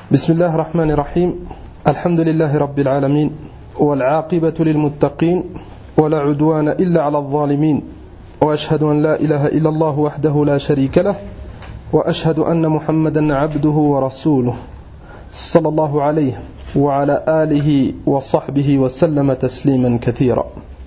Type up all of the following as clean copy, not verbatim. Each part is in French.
بسم الله الرحمن الرحيم الحمد لله رب العالمين والعاقبة للمتقين ولا عدوان إلا على الظالمين وأشهد أن لا إله إلا الله وحده لا شريك له وأشهد أن محمدا عبده ورسوله صلى الله عليه وعلى آله وصحبه وسلم تسليما كثيرا.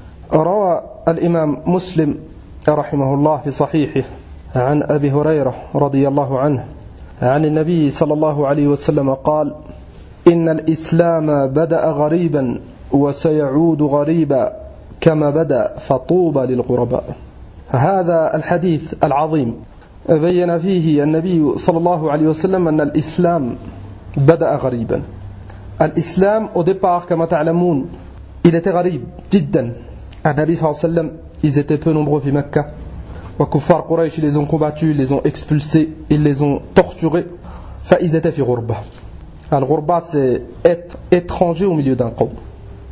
روى الإمام مسلم رحمه الله في صحيحه عن أبي هريرة رضي الله عنه عن النبي صلى الله عليه وسلم قال: إن الإسلام بدأ غريبا وسيعود غريبا كما بدأ فطوبى للغرباء. هذا الحديث العظيم بين فيه النبي صلى الله عليه وسلم أن الإسلام بدأ غريبا. الإسلام au départ كما تعلمون il était غريب جدا. النبي صلى الله عليه وسلم ils étaient peu nombreux في مكة. وكفار قريش ils les ont combattus, ils les ont expulsés, ils les ont torturés. فإذا étaient في غربة. الغربة c'est être étranger au milieu d'un قوم.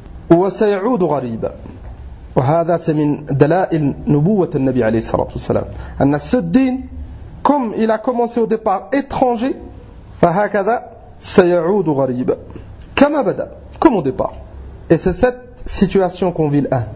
وسيعود غريبا. وهذا c'est من دلائل نبوة النبي عليه الصلاة والسلام. أن ce din comme il a commencé au départ étranger فهكذا سيعود غريبا كما بدأ comme au départ. Et c'est cette situation qu'on vit الآن.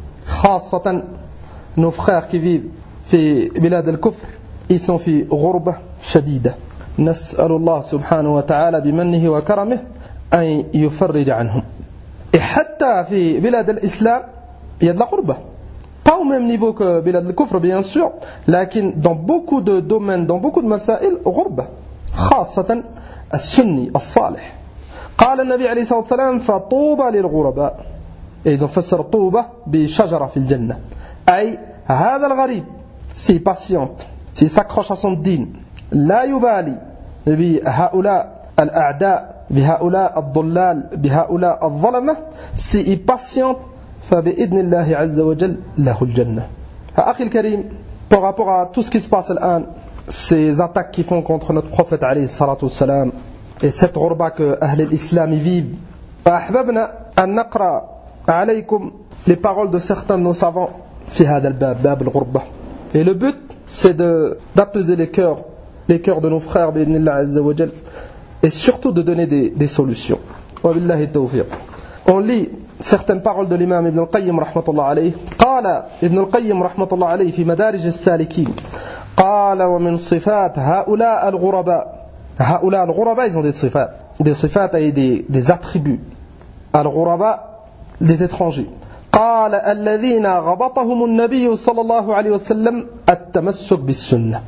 خاصة nos frères qui vivent في بلاد الكفر ils sont في غربة شديدة. نسأل الله سبحانه وتعالى بمنه وكرمه أن يفرج عنهم. Et حتى في بلاد الإسلام il y a de la غربة. Pas au même niveau que بلاد الكفر bien sûr, لكن dans beaucoup de domaines, dans beaucoup de مسائل غربة. خاصة السني الصالح. قال النبي عليه الصلاة والسلام فطوبى للغرباء. Et ils ont فسر طوبى بشجرة في الجنة. أي هذا الغريب s'il patiente, s'il s'accroche à son din, لا يبالي بهؤلاء الأعداء بهؤلاء الضلال بهؤلاء الظلمة, s'il patiente فبإذن الله عز وجل له الجنة. أخي الكريم, par rapport à tout ce qui se passe الآن, ces attaques qui font contre notre prophète عليه الصلاة والسلام et cette غربة que أهل الإسلام vivent, فأحببنا أن نقرأ عليكم les paroles de certains de nos savants في هذا الباب, باب الغربة. Et le but, c'est d'apaiser les cœurs de nos frères, بإذن عز وجل, et surtout de donner des solutions. وبالله التوفيق. On lit certaines paroles de l'imam Ibn al-Qayyim رحمة الله عليه. قال ابن القيم رحمة الله عليه في مدارج السالكين, قال ومن صفات هؤلاء الغرباء. هؤلاء الغرباء, ils ont des صفات et des attributs. الغرباء, des étrangers. قال الذين غبطهم النبي صلى الله عليه وسلم التمسك بالسنة.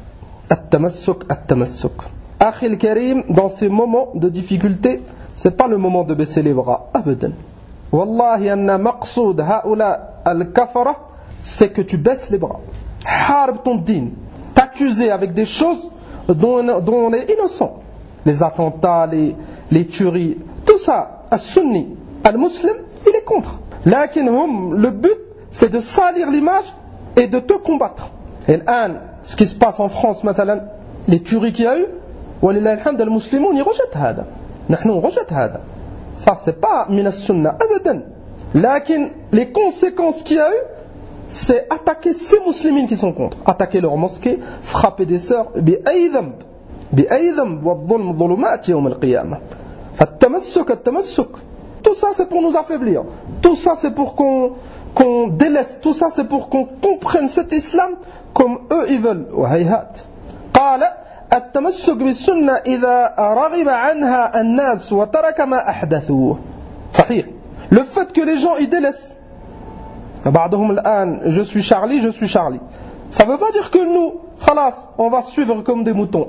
التمسك. أخي الكريم, dans ces moments de difficulté, c'est pas le moment de baisser les bras. أبدا. والله أن مقصود هؤلاء الكفرة, c'est que tu baisses les bras. حارب ton din. T'accuser avec des choses dont on est innocent. Les attentats, les tueries, tout ça, al-sunni, al-muslim, il est contre. Le but, c'est de salir l'image et de te combattre. Et l'an, ce qui se passe en France, مثلا, les tueries qu'il y a eu, ولله الحمد المسلمون يرجت هذا. نحن رجت هذا. Ça, c'est pas من السنة أبدا. لكن les conséquences qu'il y a eu, c'est attaquer ces musulmans qui sont contre, attaquer leurs mosquées, frapper des sœurs. بأي ذنب والظلم ظلمات يوم القيامة. فالتمسك. Tout ça c'est pour nous affaiblir. Tout ça c'est pour qu'on délaisse. Tout ça c'est pour qu'on comprenne cet islam comme eux ils veulent. وهيهات. قال التمسك بالسنة إذا رغب عنها الناس وترك ما أحدثوه. صحيح. Le fait que les gens ils délaissent. بعضهم الآن je suis Charlie. Ça veut pas dire que nous, خلاص, on va suivre comme des moutons.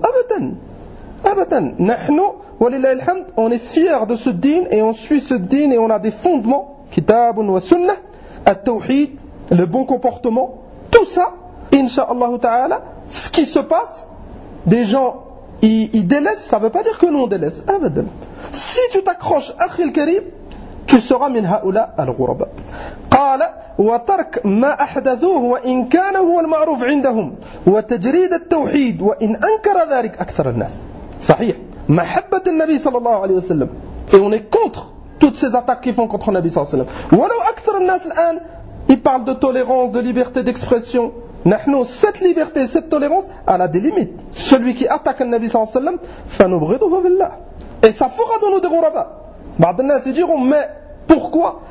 أبدا. نحن ولله الحمد, on est fiers de ce din et on suit ce din et on a des fondements, kitab wa sunnah, at-tawhid, le bon comportement, tout ça, incha'Allah ta'ala. Ce qui se passe, des gens ils délaissent, ça veut pas dire que nous on délaisse. أبدا. Si tu t'accroches, أخي الكريم, tu seras من هؤلاء الغرباء. قال وترك ما أحدثوه وإن كان هو المعروف عندهم وتجريد التوحيد وإن أنكر ذلك أكثر الناس. صحيح. محبة النبي صلى الله عليه وسلم. Et on est contre toutes ces attaques qu'ils font contre le Nabi صلى الله عليه وسلم. ولو أكثر الناس الآن ils parlent de tolérance, de liberté d'expression. نحن cette liberté, cette tolérance, elle a des limites. Celui qui attaque le Nabi صلى الله عليه وسلم فنبغضه بالله. Et ça fera de nous des ghuraba. بعض الناس diront, mais pourquoi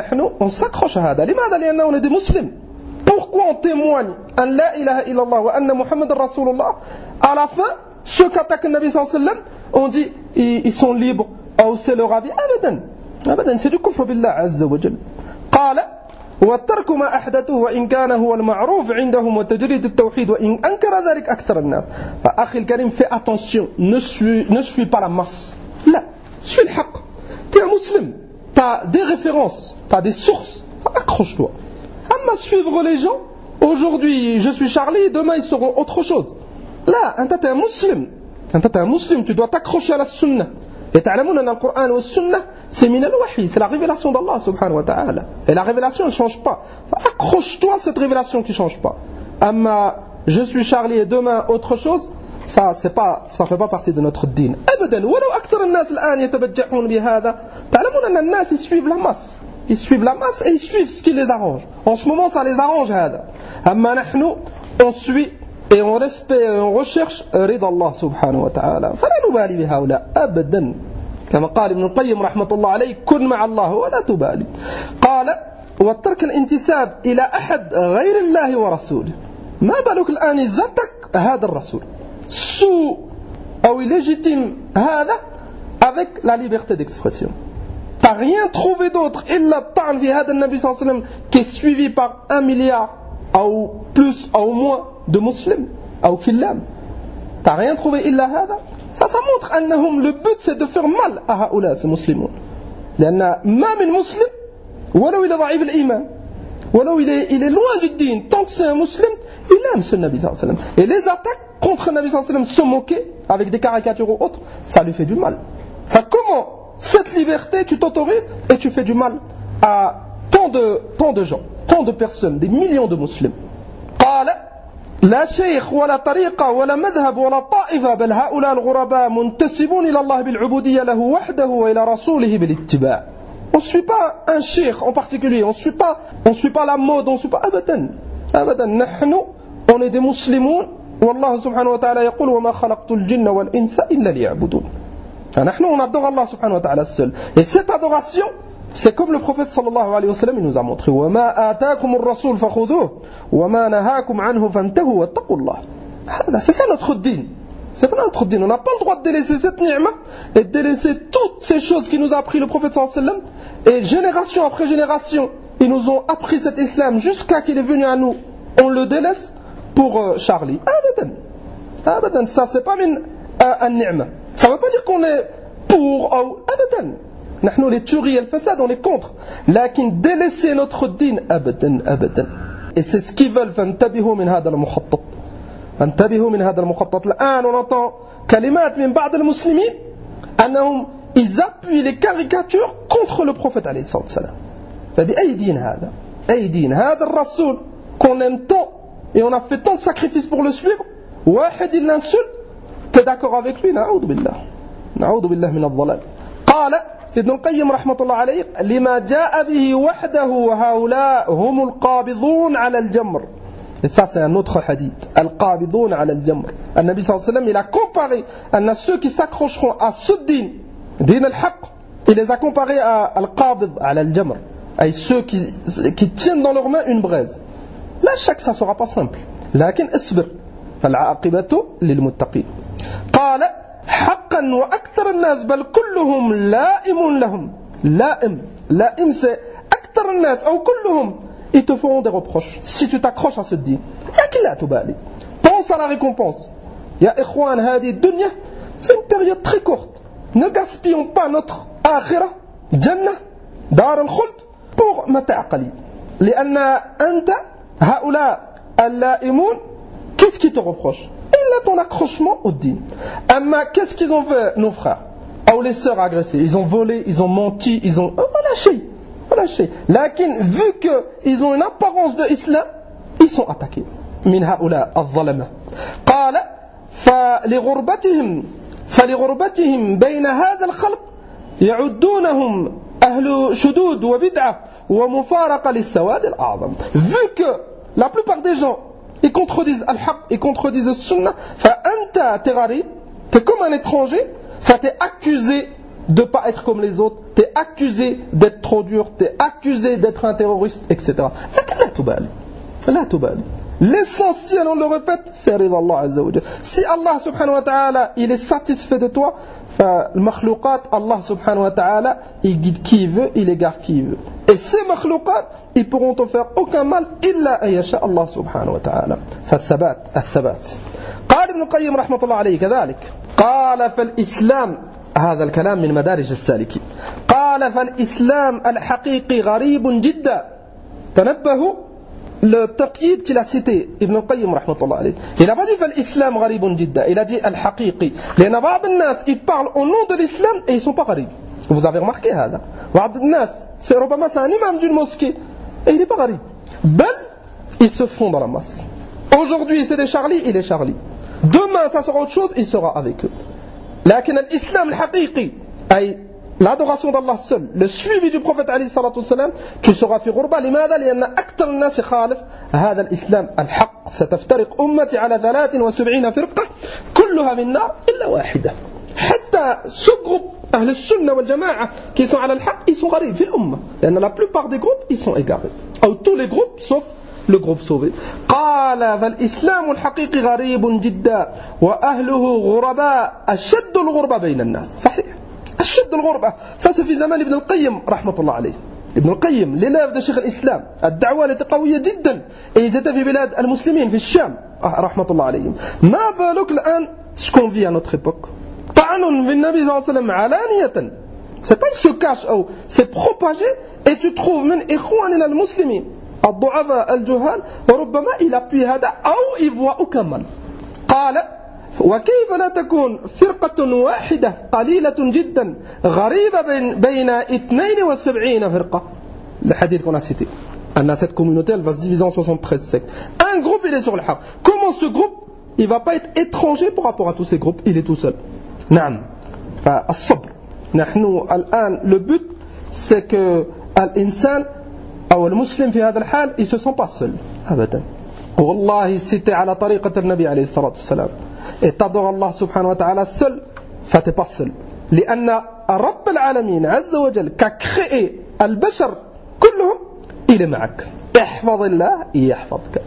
on s'accroche à هذا. لماذا؟ لأننا on est des musulmans. Pourquoi on témoigne an la ilaha illallah wa anna Muhammad Rasulullah? À la fin, ceux qui attaquent le Nabi sallallahu alayhi wa sallam, on dit ils sont libres, ou c'est leur avis. Abadan, c'est du kufr billah azza wa jal. قال والترك ما أحدثه وإن كان هو المعروف عندهم وتجريد التوحيد وإن أنكر ذلك أكثر الناس. أخي الكريم, fais attention, ne suis pas la masse. لا, suis le haqq. Tu es un musulman, tu as des références, tu as des sources, accroche-toi. Amma suivre les gens, aujourd'hui je suis Charlie, demain ils seront autre chose. Là, tu es un musulman, tu dois t'accrocher à la sunnah. Et تعلمون أن القرآن والسنة c'est min al-wahy, c'est la révélation d'Allah subhanahu wa ta'ala. Et la révélation ne change pas. Accroche-toi à cette révélation qui ne change pas. Amma je suis Charlie et demain autre chose, ça fait pas partie de notre dîn. أبدا ولو أكثر الناس الآن يتبجحون بهذا. تعلمون أن الناس suivent la masse. Ils suivent la masse et ils suivent ce qui les arrange. En ce moment, ça les arrange هذا. أما نحن on suit et on respecte et on recherche رضا الله سبحانه وتعالى. فلا نبالي بهؤلاء أبدا. كما قال ابن القيم رحمة الله عليه كن مع الله ولا تبالي. قال وترك الانتساب إلى أحد غير الله ورسوله. ما بالك الآن يزتك هذا الرسول sous ou illégitime هذا avec la liberté d'expression. T'as rien trouvé d'autre إلا الطعن في هذا النبي صلى الله عليه وسلم qui est suivi par 1 milliard ou plus ou moins de musulmans ou qui l'aiment. T'as rien trouvé إلا هذا. Ça montre أنهم le but c'est de faire mal à هؤلاء ces musulmans. لأن ما من مسلم ولو إلى ضعيف الإيمان ولو il est loin du din, tant que c'est un musulman, il aime ce Nabi sallallahu alayhi wa sallam. Et les attaques contre le Nabi sallallahu alayhi wa sallam, se moquer avec des caricatures ou autres, ça lui fait du mal. Enfin, comment cette liberté tu t'autorises et tu fais du mal à tant de gens, tant de personnes, des millions de musulmans. قال لا شيخ ولا طريقة ولا مذهب ولا طائفة بل هؤلاء الغرباء منتسبون إلى الله بالعبودية له وحده وإلى رسوله بالاتباع. On ne suit pas un cheikh en particulier, on ne suit pas la mode, on ne suit pas abadan. نحن on est des musulmans والله سبحانه وتعالى يقول وما خلقت الجن والإنس إلا ليعبدون. نحن on adore Allah subhanahu wa ta'ala seul. Et cette adoration, c'est comme le prophète sallallahu alayhi wa sallam il nous a montré وما آتاكم الرسول فخذوه وما نهاكم عنه فانتهوا واتقوا الله. C'est ça notre din. C'est pas notre din. On n'a pas le droit de délaisser cette ni'ma et de délaisser toutes ces choses qui nous a appris le prophète sallallahu alayhi wa sallam. Et génération après génération, ils nous ont appris cet islam jusqu'à qu'il est venu à nous. On le délaisse pour Charlie. Abadan. Ça c'est pas un ni'ma. Ça veut pas dire qu'on est pour abadan. Nous les tueries et le fasad, on est contre. Lakin délaisser notre din, abadan. Et c'est ce qu'ils veulent. فانتبهوا من هذا المخطط. انتبهوا من هذا المخطط. الآن on entend كلمات من بعض المسلمين أنهم ils appuient les caricatures contre le prophète عليه الصلاة والسلام. فبأي دين هذا؟ أي دين هذا الرسول qu'on aime tant et on a fait tant de sacrifices pour le suivre. واحد il l'insulte, t'es d'accord avec lui? نعوذ بالله من الضلال. قال ابن القيم رحمة الله عليه لما جاء به وحده وهؤلاء هم القابضون على الجمر. Et ça c'est un autre hadith. Al-Qabidun ala al-Jamr. Le Nabi sallallahu alayhi wa sallam, il a comparé à ceux qui s'accrocheront à ce din al-Haqq, il les a comparés à Al-Qabid ala al-Jamr, à ceux qui tiennent dans leurs mains une braise. Là, chaque ça sera pas simple. Lakin isbir. فالعاقبة للمتقين. قال حقا وأكثر الناس بل كلهم لائم لهم. لائم c'est أكثر الناس أو كلهم. Ils te feront des reproches si tu t'accroches à ce din. Pense à la récompense. Ya ikhwan, hadi dunya, c'est une période très courte. Ne gaspillons pas notre akhirah, jannah, dar al-khuld pour mata' qalil. لأن أنت هؤلاء اللائمون, qu'est-ce qu'ils te reprochent? Il a ton accrochement au din. Amma, qu'est-ce qu'ils ont fait nos frères ou les sœurs agressées? Ils ont volé, ils ont menti, ils ont lâché. Lakin, vu qu'ils ont une apparence de islam, ils sont attaqués. من هؤلاء الظلمة. قال فلغربتهم بين هذا الخلق يعدونهم أهل شدود وبدعة ومفارقة للسواد الأعظم. Vu que la plupart des gens ils contredisent al-haq, ils contredisent le sunnah, فأنت تغريب, t'es comme un étranger, tu es accusé de ne pas être comme les autres, tu es accusé d'être trop dur, tu es accusé d'être un terroriste, etc. L'essentiel, on le répète, c'est rida Allah Azza wa Jal. Si Allah subhanahu wa ta'ala, il est satisfait de toi, le makhlouqat, Allah subhanahu wa ta'ala, il guide qui il veut, il égare qui il veut. Et ces makhlouqat, ils pourront te faire aucun mal, illa ayasha Allah subhanahu wa ta'ala. الثبات. قال ابن القيم رحمة الله عليه كذلك قال فالإسلام هذا الكلام من مدارج السالكين قال فالإسلام الحقيقي غريب جدا تنبهوا le taqyid qu'il a cité Ibn al-Qayyim rahmatullah alayhi il n'a pas dit l'islam gharibun jidda il a dit al-haqiqi لأن بعض الناس ils parlent au nom de l'islam et ils sont pas gharib vous avez remarqué هذا بعض الناس c'est un imam d'une mosquée et il n'est pas gharib bel ils se font dans la masse aujourd'hui c'est des Charlie il est Charlie demain ça sera autre chose il sera avec eux لكن الإسلام الحقيقي أي l'adoration d'Allah seul, le suivi du prophète عليه الصلاة والسلام, tu seras في غربة لماذا؟ لأن أكثر الناس يخالف هذا الإسلام الحق ستفترق أمتي على 73 فرقة كلها من النار إلا واحدة حتى ce groupe أهل السنة والجماعة qui sont على الحق ils sont غريب في الأمة لأن la plupart des groupes ils sont égarés أو tous les groupes sauf le groupe sauvé قال فالإسلام الحقيقي غريب جدا وأهله غرباء أشد الغربة بين الناس صحيح أشد الغربة ça c'est في زمان ابن القيم رحمة الله عليه ابن القيم l'élève de شيخ الإسلام الدعوة التي قوية جدا et ils étaient في بلاد المسلمين في الشام رحمة الله عليهم ما بالك الآن ce qu'on vit à notre époque طعن بالنبي صلى الله عليه وسلم علانية c'est pas il se cache أو c'est propagé et tu trouves من إخواننا المسلمين الضعفاء الجهال وربما il appuie هذا أو il voit aucun mal قال وكيف لا تكون فرقة واحدة قليلة جدا غريبة بين 72 فرقة le hadith qu'on a cité cette communauté elle va se diviser en 73 sectes un groupe il est sur le haq comment ce groupe il va pas être étranger par rapport à tous ces groupes il est tout seul نعم فالصبر نحن الآن le but c'est que الإنسان أو المسلم في هذا الحال il se sent pas seul أبدا والله si t'es على طريقة النبي عليه الصلاة والسلام et t'adores Allah subhanahu wa ta'ala seul, fa t'es pas seul. لأن رب العالمين عز وجل qu'a créé البشر كلهم il est معك. احفظ الله يحفظك.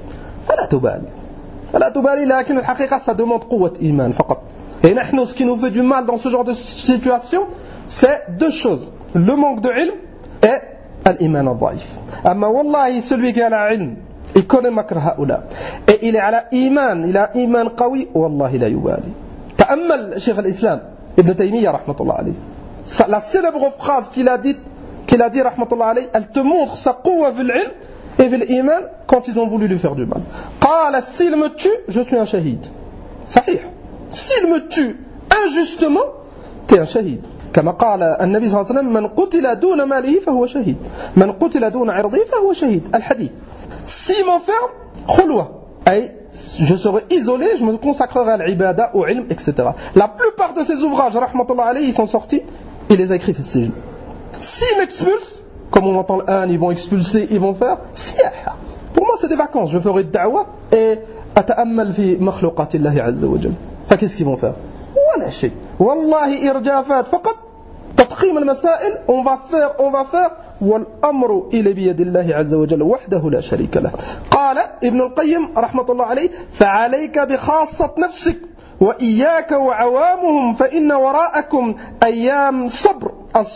فلا تبالي لكن الحقيقة ça demande قوة إيمان فقط. Et نحن ce qui nous fait du mal dans ce genre de situation, c'est deux choses. Le manque de ilm et الإيمان الضعيف. أما والله celui qui a la ilm il connaît makr هؤلاء et il est على إيمان il a إيمان قوي والله لا يبالي تأمل شيخ الإسلام ابن تيمية رحمة الله عليه la célèbre phrase qu'il a dit رحمة الله عليه elle te montre sa قوة في العلم et في الإيمان quand ils ont voulu lui faire du mal قال s'il me tue je suis un shahid صحيح s'il me tue injustement t'es un shahid كما قال النبي صلى الله عليه وسلم من قتل دون ماله فهو شهيد من قتل دون عرضه فهو شهيد الحديث s'il m'enferme khulwa ay je serai isolé je me consacrerai à l'ibada au ilm etc la plupart de ces ouvrages rahmatullah alayhi ils sont sortis il les a écrits fi sijn s'il m'expulse comme on entend l'an ils vont expulser ils vont faire siyaha pour moi c'est des vacances je ferai da'wa et ata'ammal fi makhluqatillah azza wa jalla fa qu'est-ce qu'ils vont faire wala shay wallahi irjafat faqat تضخيم المسائل on va faire والأمر إلى بيد الله عز وجل وحده لا شريك له قال ابن القيم رحمة الله عليه فعليك بخاصة نفسك وإياك وعوامهم فإن وراءكم أيام صبر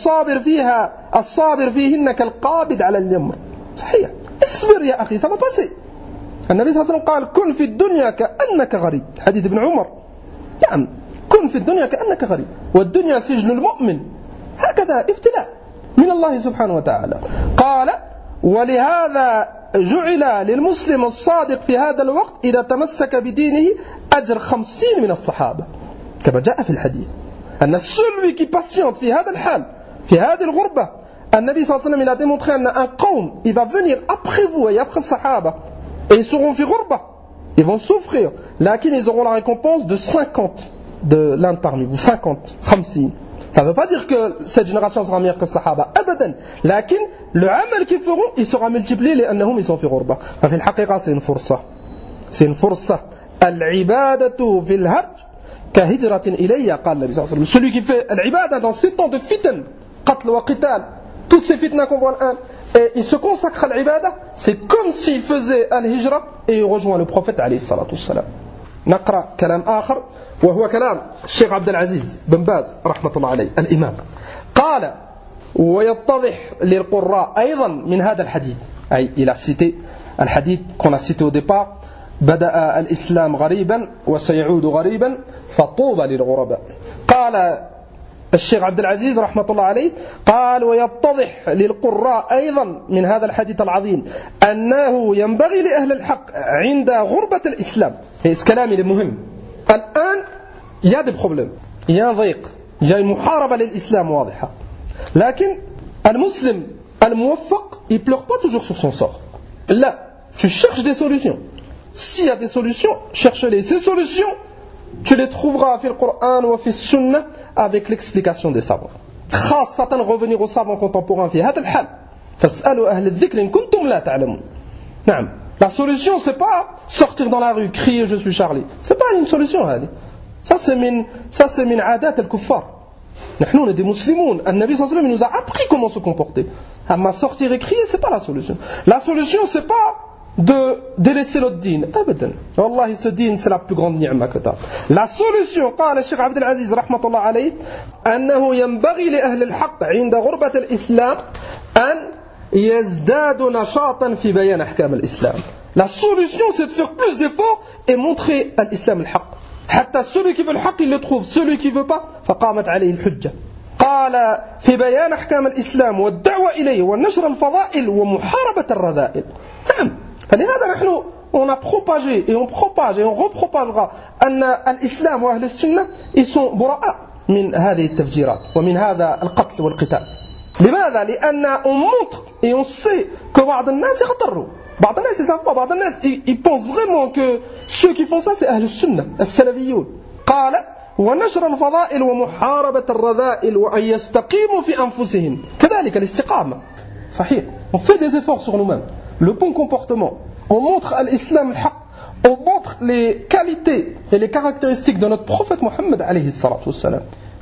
الصابر فيهن كالقابض على الجمر صحيح اصبر يا أخي ça va passer النبي صلى الله عليه وسلم قال كن في الدنيا كأنك غريب حديث ابن عمر نعم كن في الدنيا كأنك غريب والدنيا سجن المؤمن هكذا ابتلاء من الله سبحانه وتعالى قال ولهذا جعل للمسلم الصادق في هذا الوقت إذا تمسك بدينه أجر 50 من الصحابة كما جاء في الحديث أن celui qui patiente في هذا الحال في هذه الغربة النبي صلى الله عليه وسلم il a démontré un qawm il va venir après vous et après الصحابة et ils seront في غربة ils vont souffrir لكن ils auront la récompense de 50 de l'un parmi vous 50 ça ne veut pas dire que cette génération sera meilleure que les Sahaba abadan lakin le amal qu'ils feront il sera multiplié لأنهم ils sont في غربة ففي الحقيقة c'est une فرصة العبادة في الهرج كهجرة إلي قال النبي صلى الله عليه وسلم. Celui qui fait l'ibada dans ces temps de fitan, qatl wa qital, toutes ces fitnas qu'on voit et il se consacre à l'ibada, c'est comme s'il faisait al-hijra et il rejoint le prophète عليه الصلاة والسلام. نقرأ كلام آخر وهو كلام الشيخ عبد العزيز بن باز رحمة الله عليه الإمام. قال ويتضح للقراء أيضا من هذا الحديث, أي il a cité الحديث qu'on a cité au départ, بدأ الإسلام غريبا وسيعود غريبا فطوبى للغرباء. قال الشيخ عبد العزيز رحمة الله عليه قال ويتضح للقراء أيضا من هذا الحديث العظيم أنه ينبغي لأهل الحق عند غربة الإسلام. ce كلام المهم. الآن il y a des problèmes, il y a un ضيق, il y a une محاربة للإسلام واضحة, لكن المسلم الموفق il pleure pas toujours sur son sort. Là, tu cherches des solutions. S'il y a des solutions, cherche-les. Ces solutions, tu les trouveras في القرآن وفي السنة avec l'explication des savants. خاصة revenir aux savants contemporains في هذا الحال. فاسألوا أهل الذكر إن كنتم لا تعلمون. نعم. La solution, c'est pas sortir dans la rue, crier je suis Charlie. C'est pas une solution هذه. Ça c'est من عادات الكفار. نحن on est des musulmans. النبي صلى الله عليه وسلم nous a appris comment se comporter. Mais sortir et crier, c'est pas la solution. La solution, c'est pas de délaisser notre dîn. Abadan. Wallahi, ce dîn, c'est la plus grande ni'ma que t'as. La solution, قال الشيخ عبد العزيز رحمة الله عليه, أنه ينبغي لأهل الحق عند غربة الإسلام أن يزدادوا نشاطا في بيان أحكام الإسلام. La solution, c'est de faire plus d'efforts et montrer l'islam الحق. حتى celui qui veut le حق, il le trouve. Celui qui veut pas, فقامت عليه الحجة. قال في بيان أحكام الإسلام والدعوة إليه ونشر الفضائل ومحاربة الرذائل. نعم. فلهذا نحن on a propagé et on propage et on repropagera أن الإسلام وأهل السنة ils sont براء من هذه التفجيرات ومن هذا القتل والقتال. لماذا؟ لأن on montre et on sait que بعض الناس يغتروا, بعض الناس ils savent pas, بعض الناس ils pensent vraiment que ceux qui font ça c'est أهل السنة السلفيون. قال ونشر الفضائل ومحاربة الرذائل وأن يستقيموا في أنفسهم. كذلك الاستقامة. صحيح. On fait des efforts sur nous-mêmes. Le bon comportement. On montre l'islam al-haq. On montre les qualités et les caractéristiques de notre prophète Mohammed alayhi salatu wassalam.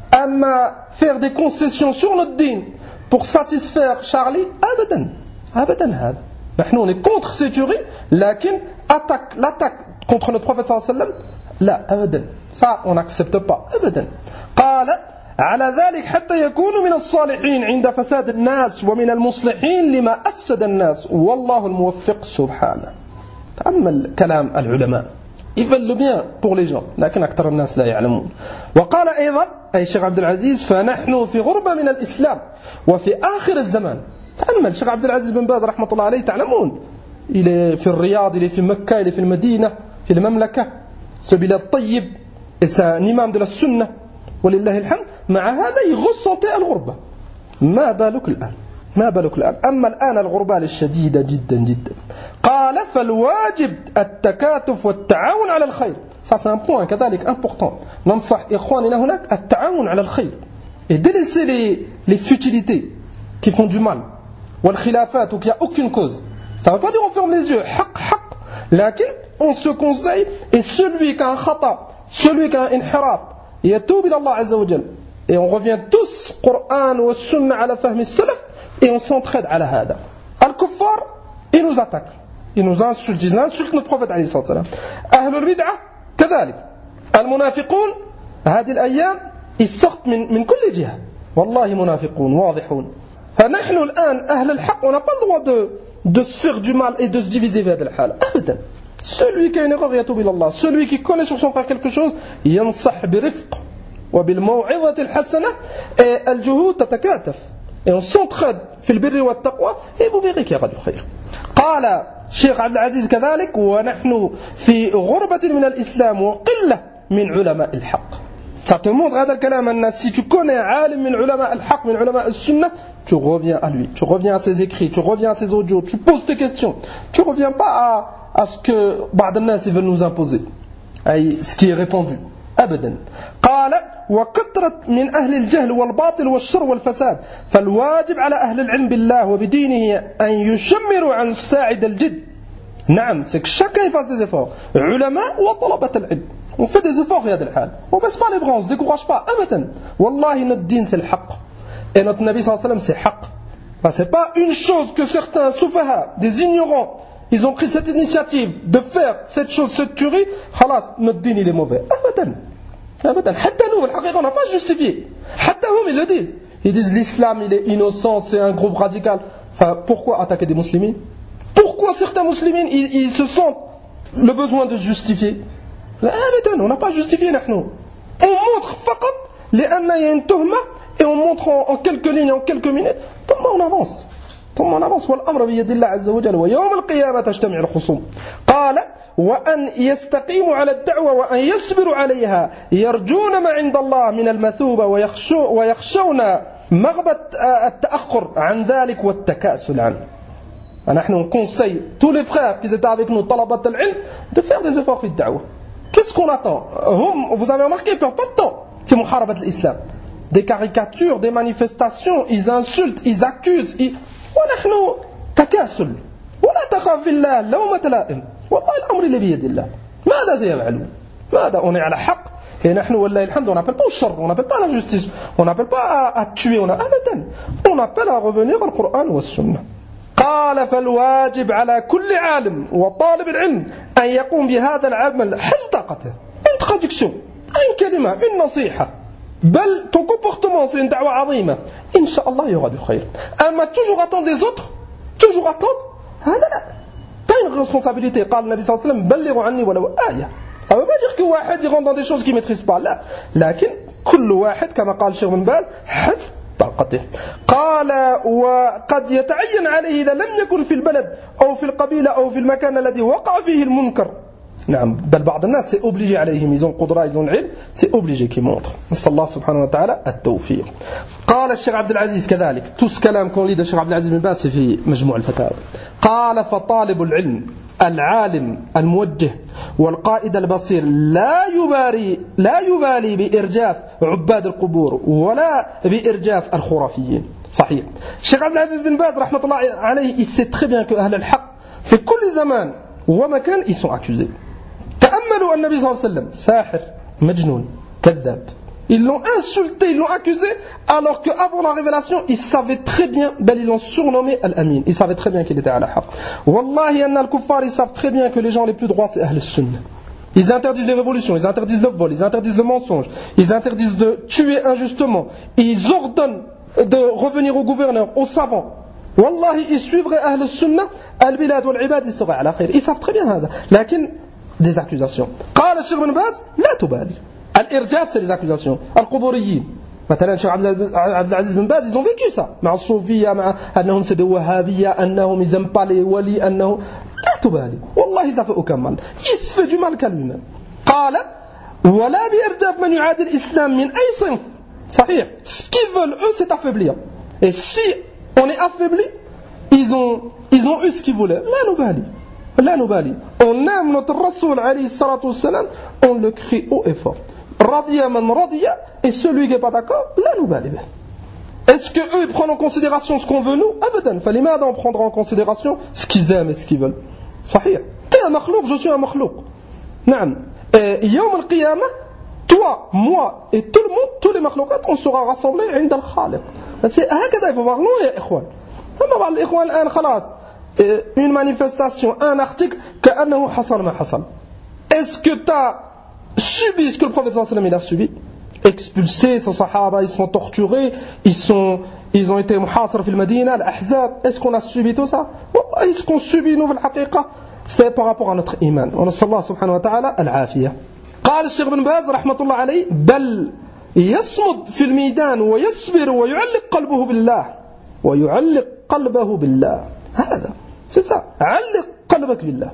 Amma faire des concessions sur notre dîn pour satisfaire Charlie, abadan. Abadan hada. Nous on est contre ces tueries, lakin l'attaque contre notre prophète sallallahu alayhi wa sallam, la, abadan. Ça on n'accepte pas. Abadan. قال على ذلك حتى يكونوا من الصالحين عند فساد الناس ومن المصلحين لما أفسد الناس والله الموفق سبحانه. تأمل كلام العلماء. Ils veulent le bien pour les gens, لكن أكثر الناس لا يعلمون. وقال أيضا أي الشيخ عبد العزيز فنحن في غربة من الإسلام وفي آخر الزمان. تأمل الشيخ عبد العزيز بن باز رحمة الله عليه, تعلمون il est في الرياض, il est في مكة, il est في المدينة, في المملكة, ce bilad طيب, et c'est un imam de la sunna. ولله الحمد. مع هذا يغصنتي الغربة. ما بالك الآن. أما الآن الغربة الشديدة جدا جدا. قال فالواجب التكاتف والتعاون على الخير. Ça c'est un point كذلك important. ننصح إخواننا هناك التعاون على الخير. Et délaisser les futilités qui font du mal. والخلافات où il n'y a aucune cause. Ça ne veut pas dire on ferme les yeux. حق. لكن on se conseille et celui qui a un khata, celui qui a un inhiraf, يتوب إلى الله عز وجل. Et on revient tous Coran ou Sunna على فهم السلف et on s'entraide على هذا. الكفار ils nous attaquent, ils nous insultent, ils insultent notre prophète عليه الصلاة والسلام. أهل البدعة كذلك. المنافقون هذه الأيام ils sortent من كل جهة. والله منافقون واضحون. فنحن الآن أهل الحق on n'a pas le droit de se faire du mal et de se diviser في هذه الحالة. أبدا. Celui qui a une erreur يتوب إلى الله. Celui qui connaît sur son frère quelque chose ينصح برفق وبالموعظة الحسنة et الجهود تتكاتف et on s'entraide في البر والتقوى et vous verrez qu'il y aura du خير. قال الشيخ عبد العزيز كذلك ونحن في غربة من الإسلام وقلة من علماء الحق. Ça te montre هذا الكلام أن si tu connais عالم من علماء الحق من علماء السنة, tu reviens à lui, tu reviens à ses écrits, tu reviens à ses audios, tu poses tes questions. Tu reviens pas à ce que بعض الناس veulent nous imposer, ce qui est répandu. أبدا. قال وكثرة من أهل الجهل والباطل والشر والفساد فالواجب على أهل العلم بالله وبدينه أن يشمروا عن ساعد الجد. نعم, c'est que chacun fasse des efforts. علماء وطلبة العلم. On fait des efforts, يا الحال. On baisse pas les bras, on se décourage pas. Abadan. Wallahi, notre din c'est le haqq. Et notre Nabi sallallahu alayhi wa sallam c'est haqq. C'est pas une chose que certains soufaha, des ignorants, ils ont pris cette initiative de faire cette chose, cette tuerie. Khalas, notre din il est mauvais. Abadan. Abadan. Hatta nous, on n'a pas justifié. Hatta hum, ils le disent. Ils disent l'islam il est innocent, c'est un groupe radical. Enfin, pourquoi attaquer des musulmans? Pourquoi certains musulmans ils se sentent le besoin de se justifier? On n'a pas justifié, nous. On montre faqat لأن y a une tuhma et on montre en quelques lignes, en quelques minutes. ثم on avance. والأمر بيد الله عز وجل ويوم القيامة تجتمع الخصوم. قال وأن يستقيموا على الدعوة وأن يصبروا عليها يرجون ما عند الله من المثوبة ويخشون مغبة التأخر عن ذلك والتكاسل عنه. نحن conseille tous les frères qui étaient avec nous طلبة العلم de faire des efforts في الدعوة. Qu'est-ce qu'on attend? Vous avez remarqué, ils ne perdent pas de temps. في محاربة الإسلام. Des caricatures, des manifestations, ils insultent, ils accusent. ونحن تكاسل. ولا تخاف بالله لومة لائم. والله الأمر اللي بيد الله. ماذا سيفعلون؟ ماذا؟ On est على حق. Et نحن والله الحمد on n'appelle pas au shar, on n'appelle pas à la justice, on n'appelle pas à tuer, on appelle à revenir au Coran ou au Sunna. قال فالواجب على كل عالم وطالب العلم أن يقوم بهذا العمل حسب طاقته. Une traduction, une kalima, une nasiha. بل ton comportement c'est une da'wa عظيمة. Inch'Allah il y aura du khayr. أما toujours attendre les autres, toujours attendre, هذا لا. T'as une responsabilité. قال النبي صلى الله عليه وسلم بلغوا عني ولو آية. Ça ne veut pas dire que واحد il rentre dans des choses qu'il ne maîtrise pas. لا. لكن كل واحد كما قال الشيخ بن باز حسب طاقته. قال وقد يتعين عليه إذا لم يكن في البلد أو في القبيلة أو في المكان الذي وقع فيه المنكر. نعم بل بعض الناس c'est obligé عليهم ils ont قدرة ils ont العلم c'est obligé qu'ils montrent. نسأل الله سبحانه وتعالى التوفيق. قال الشيخ عبد العزيز كذلك tous كلام qu'on lit de الشيخ عبد العزيز بن باز في مجموع الفتاوى. قال فطالب العلم العالم الموجه والقائد البصير لا يبالي بإرجاف عباد القبور ولا بإرجاف الخرافيين. صحيح. الشيخ عبد العزيز بن باز رحمة الله عليه il sait très bien que أهل الحق في كل زمان ومكان ils sont accusés. تأملوا النبي صلى الله عليه وسلم ساحر مجنون كذاب. Ils l'ont insulté, ils l'ont accusé, alors qu'avant la révélation, ils savaient très bien, ils l'ont surnommé Al-Amin. Ils savaient très bien qu'il était à la haqq. Wallahi, anna al-kuffar, ils savent très bien que les gens les plus droits, c'est Ahl al-Sunnah. Ils interdisent les révolutions, ils interdisent le vol, ils interdisent le mensonge, ils interdisent de tuer injustement. Ils ordonnent de revenir au gouverneur, aux savants. Wallahi, ils suivraient Ahl al-Sunnah, al-bilad wal-ibad, ils seraient à la khayr. Ils savent très bien ça. Lakin, des accusations. قال الشيخ بن باز لا تبالي. الإرجاف c'est les accusations. القبوريين مثلا الشيخ عبد العزيز بن باز ils ont vécu ça مع الصوفية مع أنهم c'est des wahhabiyya أنهم ils aiment pas les wali أنهم لا تبالي والله ça fait aucun mal il se fait du mal qu'à lui-même. قال ولا بإرجاف من يعادي الإسلام من أي صنف. صحيح. Ce qu'ils veulent eux c'est affaiblir. Et si on est affaibli ils ont eu ce qu'ils voulaient. لا نبالي. لا نبالي. On aime notre Rasoul alayhi salatu wassalam, on le crie haut et fort. Radiya man radiya, et celui qui n'est pas d'accord, la nubali. Est-ce que eux ils prennent en considération ce qu'on veut nous? Abadan. Falimada on prendra en considération ce qu'ils aiment et ce qu'ils veulent. Sahih. T'es un makhlouk, je suis un makhlouk. Naam. Et yawm al-qiyamah, toi, moi et tout le monde, tous les makhloukat, on sera rassemblés عند الخالق. C'est هكذا il faut voir nous يا إخوان. أما بعض الإخوان الآن خلاص. Une manifestation, un article, كأنه حصل ما حصل. Est-ce que tu as subi ce que le prophète sallallahu alayhi wa sallam a subi? Expulsés, ses sahaba, ils sont torturés, ils ont été muhasar fil Madina, l'Ahzab. Est-ce qu'on a subi tout ça? Est-ce qu'on subit nous, al-haqiqa? C'est par rapport à notre iman. On a Allah subhanahu wa ta'ala al-afiyah. قال الشيخ بن باز رحمة الله عليه بل يصمد في الميدان ويصبر ويعلق قلبه بالله ويعلق قلبه بالله. هذا c'est ça. علق قلبك بالله.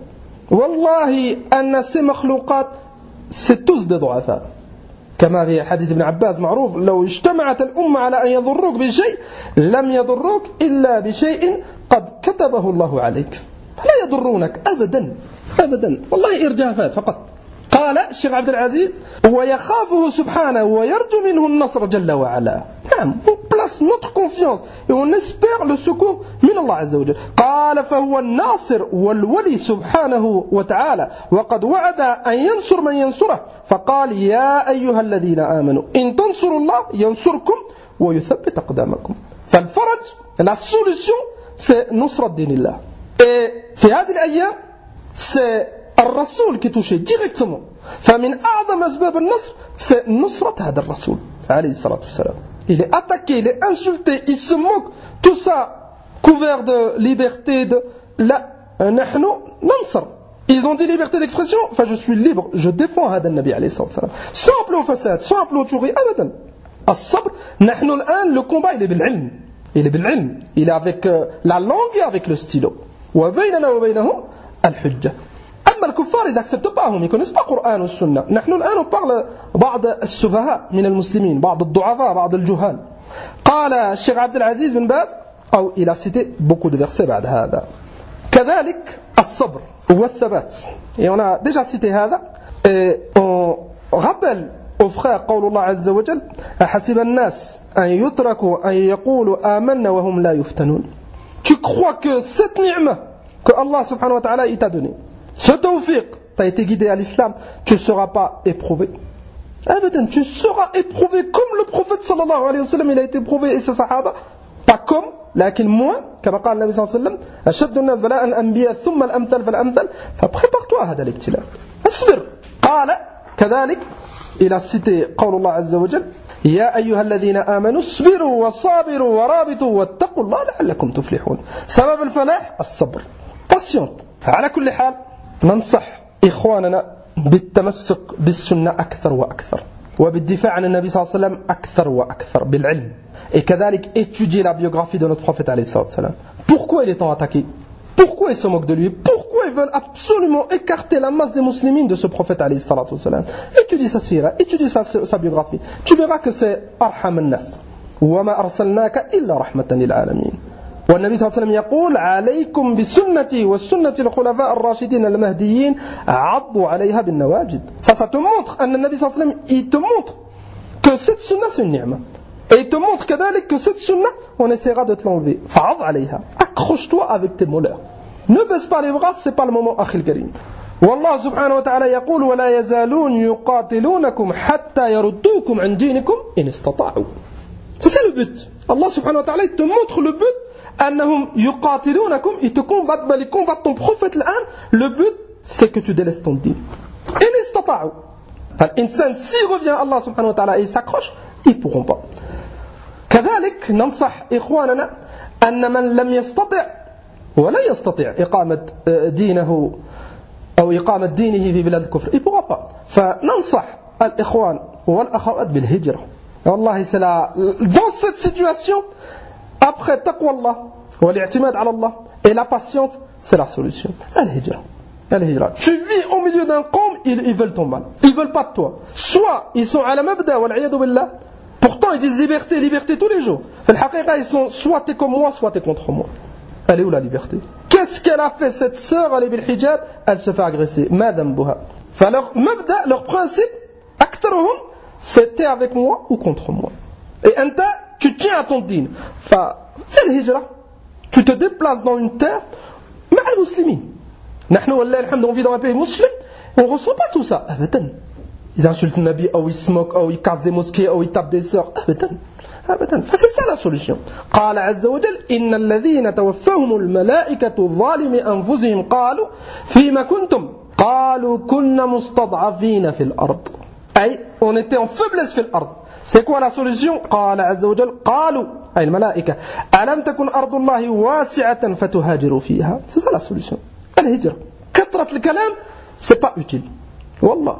والله أن ces مخلوقات c'est tous des ضعفاء. كما في حديث ابن عباس معروف لو اجتمعت الأمة على أن يضروك بشيء لم يضروك إلا بشيء قد كتبه الله عليك. لا يضرونك أبدا أبدا والله إرجافات فقط. قال قال الشيخ عبد العزيز ويخافه سبحانه ويرجو منه النصر جل وعلا. نعم, on place notre confiance et on espère le secours من الله عز وجل. قال فهو الناصر والولي سبحانه وتعالى وقد وعد أن ينصر من ينصره فقال يا أيها الذين آمنوا إن تنصروا الله ينصركم ويثبت أقدامكم. فالفرج, la solution, c'est نصرة دين الله. Et في هذه الأيام c'est الرسول qui est touché directement. فمن أعظم أسباب النصر c'est نصرة هذا الرسول عليه الصلاة والسلام. Il est attaqué, il est insulté, il se moque, tout ça couvert de liberté, de la نحن ننصر. Ils ont dit liberté d'expression, enfin je suis libre, je défends هذا النبي عليه الصلاة والسلام. Sans appeler au façade, sans appeler au tchouri, أبدا. الصبر, نحن الآن le combat il est بالعلم. Il est بالعلم. Il est avec la langue et avec le stylo. وبيننا وبينهم الحجة. أما الكفار ils n'acceptent pas, ils ne connaissent pas le Coran ou la Sunna. نحن الآن on parle بعض السفهاء من المسلمين, بعض الضعفاء, بعض الجهال. قال الشيخ عبد العزيز بن باز, أو il a cité beaucoup de versets بعد هذا. كذلك الصبر والثبات. Et on a déjà cité هذا. Et on rappelle aux frères قول الله عز وجل أحسب الناس أن يتركوا أن يقولوا آمنا وهم لا يفتنون. Tu crois que cette ni'ma que Allah subhanahu wa ta'ala il t'a donné, ce tawfiq, tu as été guidé à l'islam, tu ne seras pas éprouvé. Tu seras éprouvé comme le prophète sallallahu alayhi wa sallam il a été éprouvé et ses sahaba, pas comme, لكن moins, كما قال النبي صلى الله عليه وسلم أشد الناس بلاء الأنبياء ثم الأمثل فالأمثل. فprépare-toi à هذا الابتلاء. اصبر. قال كذلك il a cité قول الله عز وجل يا أيها الذين آمنوا اصبروا وصابروا ورابطوا واتقوا الله لعلكم تفلحون. سبب الفلاح الصبر. patient. على كل حال ننصح إخواننا بالتمسك بالسنة أكثر وأكثر وبالدفاع عن النبي صلى الله عليه وسلم أكثر وأكثر بالعلم. Et كذلك étudier la biographie de notre prophète عليه الصلاة والسلام. Pourquoi il est tant attaqué? Pourquoi ils se moquent de lui? Pourquoi ils veulent absolument écarter la masse des musulmans de ce prophète alayhi salatu wassalam? Étudie sa sira, étudie sa biographie. Tu verras que c'est arham al-nas. وَمَا أَرْسَلْنَاكَ إِلَّا رَحْمَةً لِلْعَالَمِينَ. والنبي صلى الله عليه وسلم يقول عليكم بسنتي والسنة الخلفاء الراشدين المهديين عضوا عليها بالنواجد. Ça te montre, النبي صلى الله عليه وسلم, il te montre que cette sunna c'est une ni'ma. Et il te montre que cette sunna, on essaiera de te l'enlever. فعض عليها. Accroche-toi avec tes molaires. Ne baisse pas les bras, c'est pas le moment, أخي الكريم. والله سبحانه وتعالى يقول ولا يزالون يقاتلونكم حتى يردوكم عن دينكم إن استطاعوا. C'est ça le but. Allah subhanahu wa ta'ala il te montre le but. أنهم يقاتلونكم, ils te combattent, ben ils combattent ton prophète l'âne. Le but, c'est que tu délaisses ton dîn. إن استطاعوا. فالإنسان s'il revient à Allah subhanahu wa ta'ala et il s'accroche, ils ne pourront pas. كذلك ننصح إخواننا أن من لم يستطع ولا يستطيع إقامة دينه أو إقامة دينه في بلاد الكفر, il ne pourra pas. فننصح الإخوان والأخوات بالهجرة. والله c'est là, dans cette situation, après taqwa Allah والاعتماد على الله et la patience, c'est la solution. الهجرة. Tu vis au milieu d'un qawm, ils veulent ton mal. Ils veulent pas de toi. Soit ils sont à la mabda wal iyadu billah. Pourtant ils disent liberté, liberté tous les jours. Fait le haqiqa ils sont soit t'es comme moi, soit t'es contre moi. Elle est où la liberté? Qu'est-ce qu'elle a fait cette sœur, elle est bil hijab, elle se fait agresser. Ma dhanbuha. Fa leur mabda, leur principe, aktaruhum, c'est t'es avec moi ou contre moi. Et anta, tu tiens à ton din. Fa fais le hijra. Tu te déplaces dans une terre, ma al-muslimin. Nahnu wallahi alhamd, on vit dans un pays musulman, on ne ressent pas tout ça. Abadan. Ils insultent le Nabi, ou ils se moquent, ou ils cassent des mosquées, ou ils tapent des sœurs. Abadan. أبدا. C'est ça la solution. قال عز وجل إن الذين توفاهم الملائكة ظالمي أنفسهم قالوا فيما كنتم قالوا كنا مستضعفين في الأرض. أي on était en faiblesse في الأرض. C'est quoi la solution? قال عز وجل قالوا أي الملائكة ألم تكن أرض الله واسعة فتهاجروا فيها. C'est ça la solution. الهجرة. كثرة الكلام c'est pas utile. والله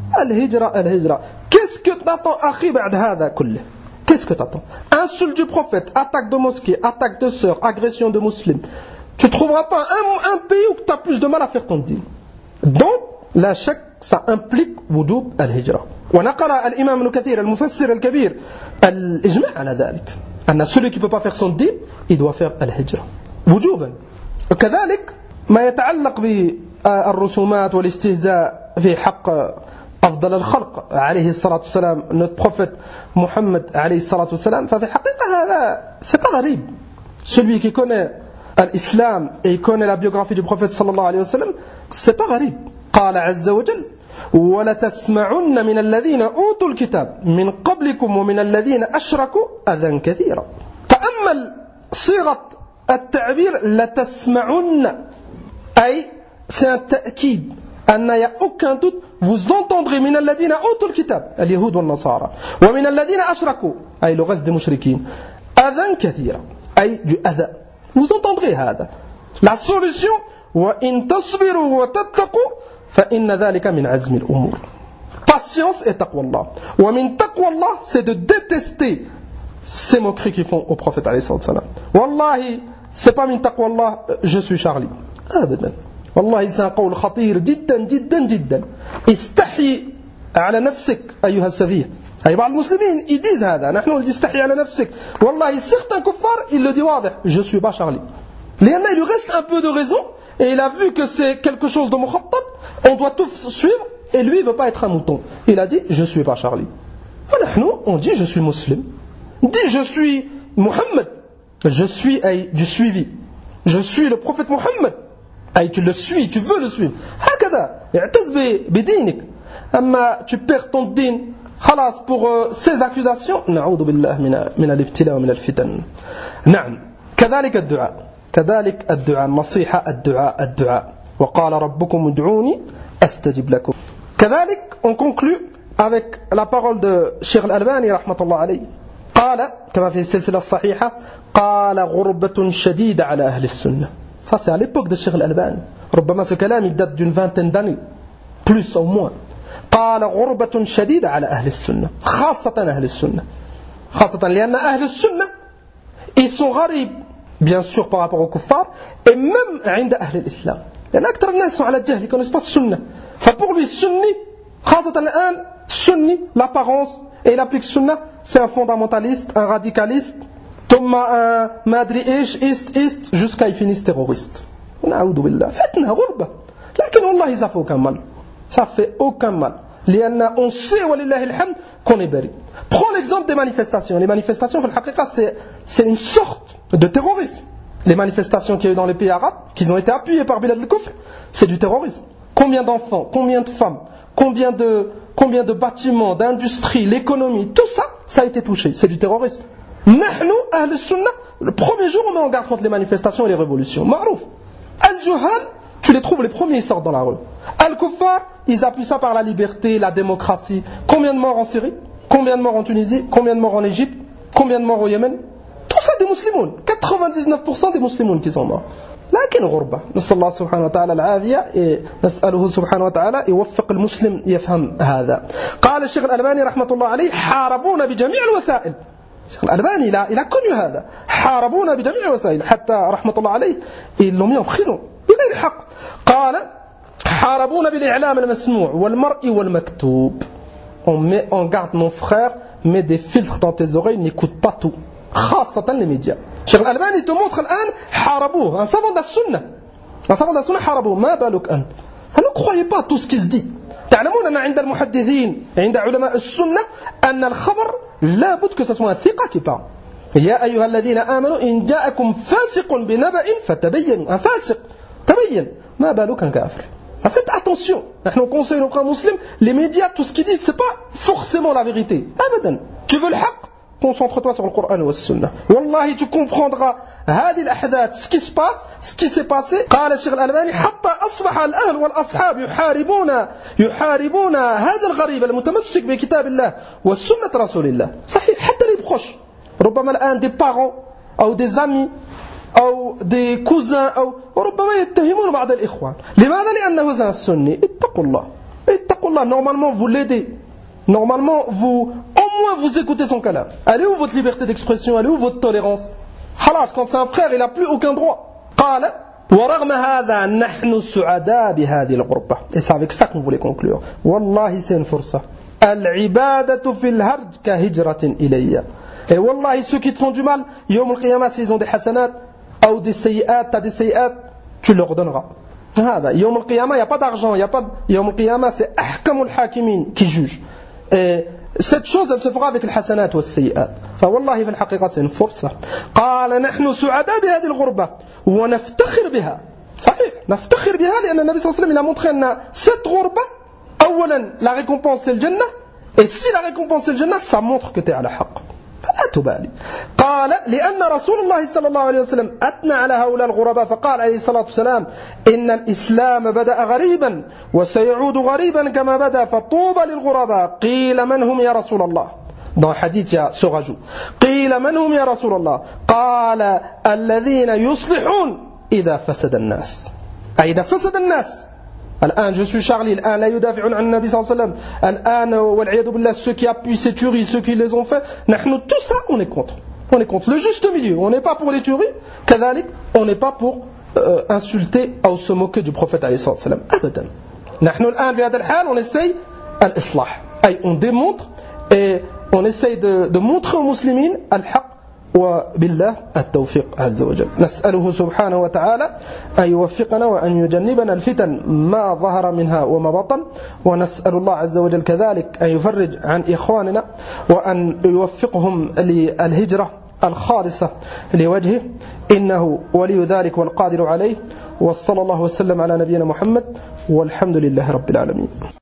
الهجرة. Qu'est-ce que t'attends أخي بعد هذا كله? Qu'est-ce que t'attends? Insulte du prophète, attaque de mosquée, attaque de sœurs, agression de musulmans. Tu ne trouveras pas un pays où tu as plus de mal à faire ton dîn. Donc, la chèque, ça implique wujub al-hijra. ونقل الإمام ابن كثير المفسر الكبير الإجماع على ذلك. أن celui qui ne peut pas faire son dîn, il doit faire al-hijra. وجوبا. وكذلك ما يتعلق بالرسومات والاستهزاء في حق أفضل الخلق عليه الصلاة والسلام, notre prophète Mohammed عليه الصلاة والسلام, ففي الحقيقة هذا c'est pas غريب. Celui qui connaît l'islam et connaît la biographie du prophète صلى الله عليه وسلم, c'est pas غريب. قال عز وجل وَلَتَسْمَعُنَّ مِنَ الَّذِينَ أُوتُوا الْكِتَابَ مِنْ قَبْلِكُمْ وَمِنَ الَّذِينَ أَشْرَكُوا أَذًى كَثِيرًا. تأمل صيغة التعبير لَتَسْمَعُنَّ, أي c'est un تأكيد أن il n'y a aucun doute, vous entendrez من الذين أوتوا الكتاب اليهود والنصارى ومن الذين أشركوا أي le reste des مشركين أذًى كثيرا, أي du أذى, vous entendrez هذا. La solution وَإِن تَصْبِرُوا وَتَتَّقُوا فَإِنَّ ذَلِكَ مِنْ عَزْمِ الْأُمُورِ. Patience et taqwa Allah. وَمِنْ taqwa Allah, c'est de détester ces moqueries qu'ils font au prophète alayhi salam. Wallahi, c'est pas min taqwa Allah, je suis Charlie. Abadan. Wallahi, c'est un qawl khatir jiddan jiddan jiddan. Istahi ala nafsik ayyuha as-safih. أي بعض المسلمين ils disent هذا, نحن نستحي على نفسك. Wallahi, certains kuffars, ils le disent واضح, je suis pas Charlie. Léana, il lui reste un peu de raison, et il a vu que c'est quelque chose de mukhattab, on doit tout suivre, et lui il veut pas être un mouton. Il a dit, je suis pas Charlie. On dit, je suis musulman. Dit, je suis Muhammad. Je suis du suivi. Je suis le prophète Muhammad. Tu le suis, tu veux le suivre. Hakada, i'taz bi dinik. Amma tu perds ton din, khalas, pour ces accusations, na'oudou billah min al-ibtila wa min al-fitan. Na'am. كذلك الدعاء النصيحة الدعاء وقال ربكم ادعوني أستجب لكم. كذلك on conclut avec la parole de Cheikh Al-Albani رحمة الله عليه, قال كما في السلسلة الصحيحة, قال غربة شديدة على أهل السنة. Ça c'est à l'époque de Cheikh Al-Albani, ربما ce كلام il date d'une vingtaine d'années, plus ou moins. قال غربة شديدة على أهل السنة, خاصة أهل السنة, خاصة لأن أهل السنة ils sont gharib bien sûr par rapport aux kuffars et même عند أهل الإسلام, لأن أكثر الناس sont على الجهل, ils connaissent pas السنة. فبور lui sunni, خاصة الآن sunni, l'apparence, et il applique sunna, c'est un fondamentaliste, un radicaliste, ثم un madri ist jusqu'à il finisse terroriste. نعوذ بالله. فتنة غربة, لكن والله ça fait aucun mal, ça fait aucun mal. لأن on sait ولله الحمد qu'on est bari. Prends l'exemple des manifestations. Les manifestations, c'est une sorte de terrorisme. Les manifestations qu'il y a eu dans les pays arabes, qui ont été appuyées par Bilad al-Kufr, c'est du terrorisme. Combien d'enfants, combien de femmes, combien de bâtiments, d'industries, l'économie, tout ça, ça a été touché. C'est du terrorisme. Nahnu, Ahl Sunnah, le premier jour, on met en garde contre les manifestations et les révolutions. Ma'rouf. Al-Juhal, tu les trouves, les premiers ils sortent dans la rue. Al-Kuffar, ils appuient ça par la liberté, la démocratie. Combien de morts en Syrie? Combien de morts en Tunisie? Combien de morts en Égypte? Combien de morts au Yémen? Tout ça des musulmans. 99% des musulmans qui sont morts. لكن غربة. نسأل الله سبحانه وتعالى العافية, نسأله سبحانه وتعالى يوفق المسلم يفهم هذا. قال الشيخ الألباني رحمة الله عليه, حاربونا بجميع الوسائل. الشيخ الألباني il a connu هذا. حاربونا بجميع الوسائل, حتى رحمة الله عليه ils l'ont mis en prison بغير حق. قال حاربونا بالإعلام المسموع والمرئي والمكتوب. On met en garde mon frère, mets des filtres dans tes oreilles, n'écoute pas tout. خاصة les médias. Cheikh Al-Albani te montre الآن حاربوه, un savant de la sunna. Un savant de la sunna حاربوه. ما بالك أنت? Ne croyez pas tout ce qui se dit. تعلمون أن عند المحدثين, عند علماء السنة, أن الخبر لا بد que ce soit un ثقة qui parle. يا أيها الذين آمنوا إن جاءكم فاسق بنبأ فتبينوا. Un فاسق تبين. ما بالك un كافر. Faites attention. Nous conseillons aux frères musulmans, les médias, tout ce qu'ils disent, c'est pas forcément la vérité. Abadan. Tu veux le haqq? Concentre-toi sur le Coran et la Sunna. Wallahi, tu comprendras هذه الأحداث, ce qui se passe, ce qui s'est passé. قال الشيخ الألباني حتى أصبح الأهل والأصحاب يحاربون هذا الغريب المتمسك بكتاب الله والسنة رسول الله. صحيح, حتى les proches. ربما الآن des parents أو des amis أو des cousins أو ربما يتهمون بعض الإخوان. لماذا؟ لأنه زان السني. اتقوا الله. Normalement vous l'aidez. Normalement vous, au moins vous écoutez son kalam. Elle est où votre liberté d'expression? Elle est où votre tolérance? Khalas, quand c'est un frère, il n'a plus aucun droit. قال ورغم هذا نحن سعداء بهذه الغربة. Et c'est avec ça qu'on voulait conclure. Wallahi, c'est une força. العبادة في الهرج كهجرة إلي. Et wallahi, ceux qui te font du mal, يوم القيامة, s'ils ont des hasanat ou des sayiat, t'as des sayiat, tu leur donneras. Yawm al-Qiyamah, il n'y a pas d'argent, il n'y a pas de... Yawm al-Qiyamah, c'est Ahkamul Hakimin qui juge. Et cette chose, elle se fera avec le hasanat ou le sayyi'at. فوالله في الحقيقة c'est une force. قال نحن سعداء بهذه الغربة ونفتخر بها. صحيح, نفتخر بها لأن النبي صلى الله عليه وسلم il a montré أن cette غربة, أولا la récompense c'est le Jannah, et si la récompense c'est le Jannah, ça montre que tu es à la haqq. فلا تبالي. قال لأن رسول الله صلى الله عليه وسلم أثنى على هؤلاء الغرباء فقال عليه الصلاة والسلام إن الإسلام بدأ غريبا وسيعود غريبا كما بدأ فطوبى للغرباء. قيل من هم يا رسول الله. Dans le hadith il y a ce rajout. قيل من هم يا رسول الله. قال الذين يصلحون إذا فسد الناس. أي إذا فسد الناس. الآن je suis Charlie, الآن لا يدافعون عن النبي صلى الله عليه وسلم, الآن والعياذ بالله ceux qui appuient ces tueries, ceux qui les ont fait, نحن tout ça on est contre. On est contre le juste milieu, on n'est pas pour les tueries, كذلك on n'est pas pour insulter ou se moquer du prophète عليه الصلاة والسلام, أبدا. نحن الآن في هذا الحال on essaye الإصلاح, أي on démontre et on essaye de montrer aux musulmans الحق وبالله التوفيق عز وجل. نسأله سبحانه وتعالى أن يوفقنا وأن يجنبنا الفتن ما ظهر منها وما بطن, ونسأل الله عز وجل كذلك أن يفرج عن إخواننا وأن يوفقهم للهجرة الخالصة لوجهه, إنه ولي ذلك والقادر عليه. وصلى الله وسلم على نبينا محمد والحمد لله رب العالمين.